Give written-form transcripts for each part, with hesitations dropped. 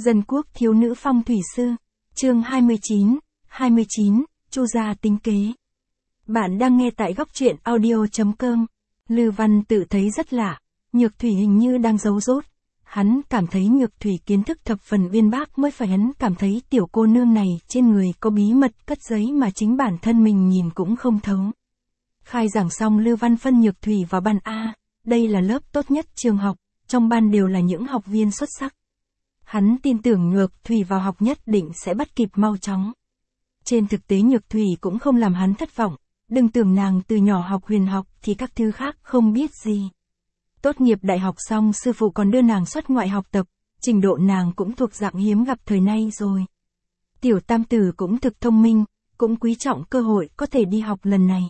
Dân quốc thiếu nữ phong thủy sư. Chương 29, Chu gia tính kế. Bạn đang nghe tại góc truyện audio.com. Lư Văn tự thấy rất lạ, Nhược Thủy hình như đang giấu dốt. Hắn cảm thấy Nhược Thủy kiến thức thập phần uyên bác mới phải, hắn cảm thấy tiểu cô nương này trên người có bí mật cất giấy mà chính bản thân mình nhìn cũng không thấu. Khai giảng xong, Lư Văn phân Nhược Thủy vào ban A, đây là lớp tốt nhất trường học, trong ban đều là những học viên xuất sắc. Hắn tin tưởng Nhược Thủy vào học nhất định sẽ bắt kịp mau chóng. Trên thực tế Nhược Thủy cũng không làm hắn thất vọng, đừng tưởng nàng từ nhỏ học huyền học thì các thứ khác không biết gì. Tốt nghiệp đại học xong sư phụ còn đưa nàng xuất ngoại học tập, trình độ nàng cũng thuộc dạng hiếm gặp thời nay rồi. Tiểu tam tử cũng thực thông minh, cũng quý trọng cơ hội có thể đi học lần này.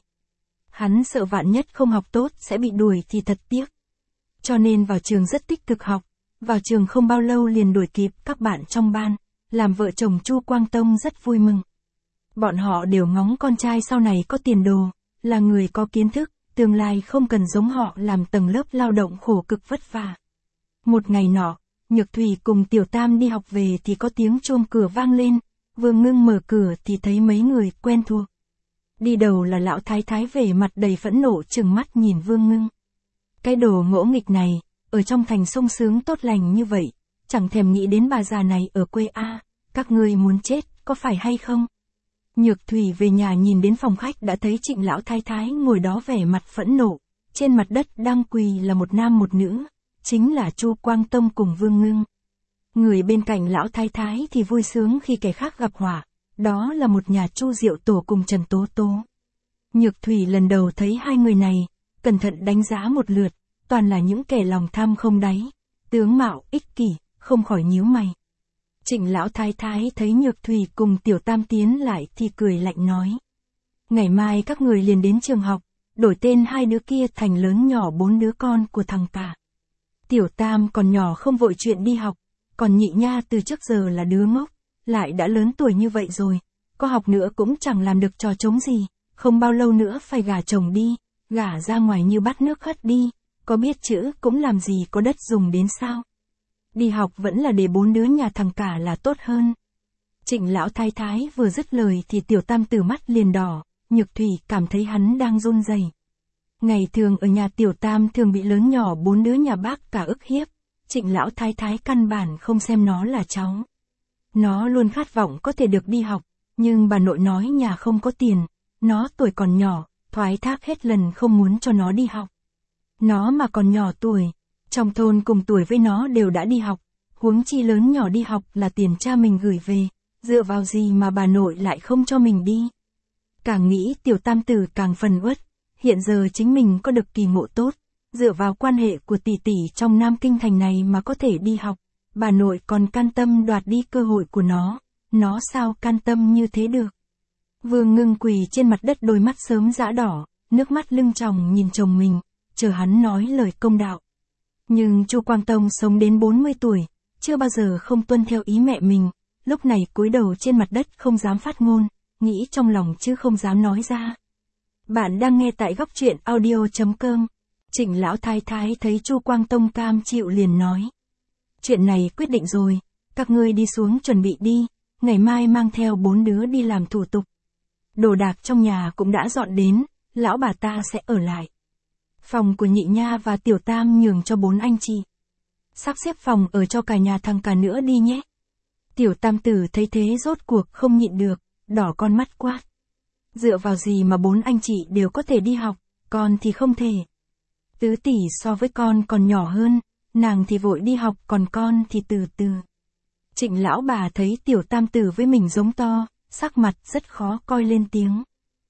Hắn sợ vạn nhất không học tốt sẽ bị đuổi thì thật tiếc. Cho nên vào trường rất tích cực học, vào trường không bao lâu liền đuổi kịp các bạn trong ban, làm vợ chồng Chu Quang Tông rất vui mừng. Bọn họ đều ngóng con trai sau này có tiền đồ, là người có kiến thức, tương lai không cần giống họ làm tầng lớp lao động khổ cực vất vả. Một ngày nọ, Nhược Thủy cùng Tiểu Tam đi học về thì có tiếng chuông cửa vang lên, vừa ngưng mở cửa thì thấy mấy người quen thuộc. Đi đầu là lão thái thái vẻ mặt đầy phẫn nộ trừng mắt nhìn Vương Ngưng. Cái đồ ngỗ nghịch này, ở trong thành sung sướng tốt lành như vậy, chẳng thèm nghĩ đến bà già này ở quê a, các ngươi muốn chết, có phải hay không? Nhược Thủy về nhà nhìn đến phòng khách đã thấy Trịnh lão thái thái ngồi đó vẻ mặt phẫn nộ, trên mặt đất đang quỳ là một nam một nữ, chính là Chu Quang Tông cùng Vương Ngưng. Người bên cạnh lão thái thái thì vui sướng khi kẻ khác gặp họa, đó là một nhà Chu Diệu Tổ cùng Trần Tố Tố. Nhược Thủy lần đầu thấy hai người này, cẩn thận đánh giá một lượt, toàn là những kẻ lòng tham không đáy, tướng mạo ích kỷ, không khỏi nhíu mày. Trịnh lão thái thái thấy Nhược Thủy cùng Tiểu Tam tiến lại thì cười lạnh nói: ngày mai các người liền đến trường học, đổi tên hai đứa kia thành lớn nhỏ 4 đứa con của thằng cả. Tiểu Tam còn nhỏ không vội chuyện đi học, còn Nhị Nha từ trước giờ là đứa ngốc, lại đã lớn tuổi như vậy rồi, có học nữa cũng chẳng làm được trò trống gì, không bao lâu nữa phải gả chồng đi, gả ra ngoài như bát nước hất đi, có biết chữ cũng làm gì có đất dùng đến sao. Đi học vẫn là để 4 đứa nhà thằng cả là tốt hơn. Trịnh lão thái thái vừa dứt lời thì Tiểu Tam từ mắt liền đỏ, Nhược Thủy cảm thấy hắn đang run rẩy. Ngày thường ở nhà Tiểu Tam thường bị lớn nhỏ 4 đứa nhà bác cả ức hiếp, Trịnh lão thái thái căn bản không xem nó là cháu. Nó luôn khát vọng có thể được đi học, nhưng bà nội nói nhà không có tiền, nó tuổi còn nhỏ, thoái thác hết lần không muốn cho nó đi học. Nó mà còn nhỏ tuổi, trong thôn cùng tuổi với nó đều đã đi học, huống chi lớn nhỏ đi học là tiền cha mình gửi về, dựa vào gì mà bà nội lại không cho mình đi. Càng nghĩ Tiểu Tam tử càng phần uất, hiện giờ chính mình có được kỳ ngộ tốt, dựa vào quan hệ của tỷ tỷ trong Nam Kinh thành này mà có thể đi học, bà nội còn can tâm đoạt đi cơ hội của nó sao can tâm như thế được. Vương Ngưng quỳ trên mặt đất đôi mắt sớm dã đỏ, nước mắt lưng tròng nhìn chồng mình, chờ hắn nói lời công đạo. Nhưng Chu Quang Tông sống đến 40 tuổi, chưa bao giờ không tuân theo ý mẹ mình, lúc này cúi đầu trên mặt đất không dám phát ngôn, nghĩ trong lòng chứ không dám nói ra. Bạn đang nghe tại góc truyện audio.com. Trịnh lão thái thái thấy Chu Quang Tông cam chịu liền nói: chuyện này quyết định rồi, các ngươi đi xuống chuẩn bị đi, ngày mai mang theo 4 đứa đi làm thủ tục. Đồ đạc trong nhà cũng đã dọn đến, lão bà ta sẽ ở lại. Phòng của Nhị Nha và Tiểu Tam nhường cho 4 anh chị. Sắp xếp phòng ở cho cả nhà thằng cả nữa đi nhé. Tiểu Tam tử thấy thế rốt cuộc không nhịn được, đỏ con mắt quát: dựa vào gì mà 4 anh chị đều có thể đi học, con thì không thể. Tứ tỷ so với con còn nhỏ hơn, nàng thì vội đi học còn con thì từ từ. Trịnh lão bà thấy Tiểu Tam tử với mình giống to, sắc mặt rất khó coi lên tiếng: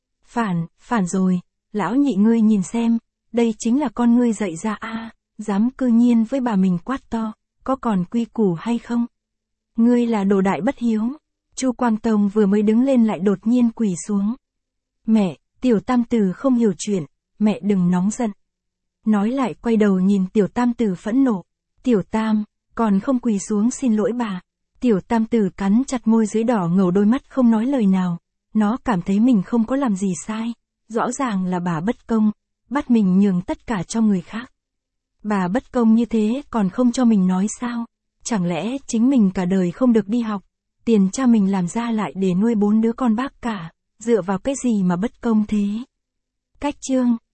phản rồi, lão nhị ngươi nhìn xem, đây chính là con ngươi dạy ra a, dám cư nhiên với bà mình quát to, có còn quy củ hay không? Ngươi là đồ đại bất hiếu. Chu Quang Tông vừa mới đứng lên lại đột nhiên quỳ xuống. Mẹ, Tiểu Tam tử không hiểu chuyện, mẹ đừng nóng giận. Nói lại quay đầu nhìn Tiểu Tam tử phẫn nộ. Tiểu Tam, còn không quỳ xuống xin lỗi bà. Tiểu Tam tử cắn chặt môi dưới đỏ ngầu đôi mắt không nói lời nào. Nó cảm thấy mình không có làm gì sai. Rõ ràng là bà bất công, bắt mình nhường tất cả cho người khác. Bà bất công như thế còn không cho mình nói sao? Chẳng lẽ chính mình cả đời không được đi học, tiền cha mình làm ra lại để nuôi 4 đứa con bác cả, dựa vào cái gì mà bất công thế? Cách chương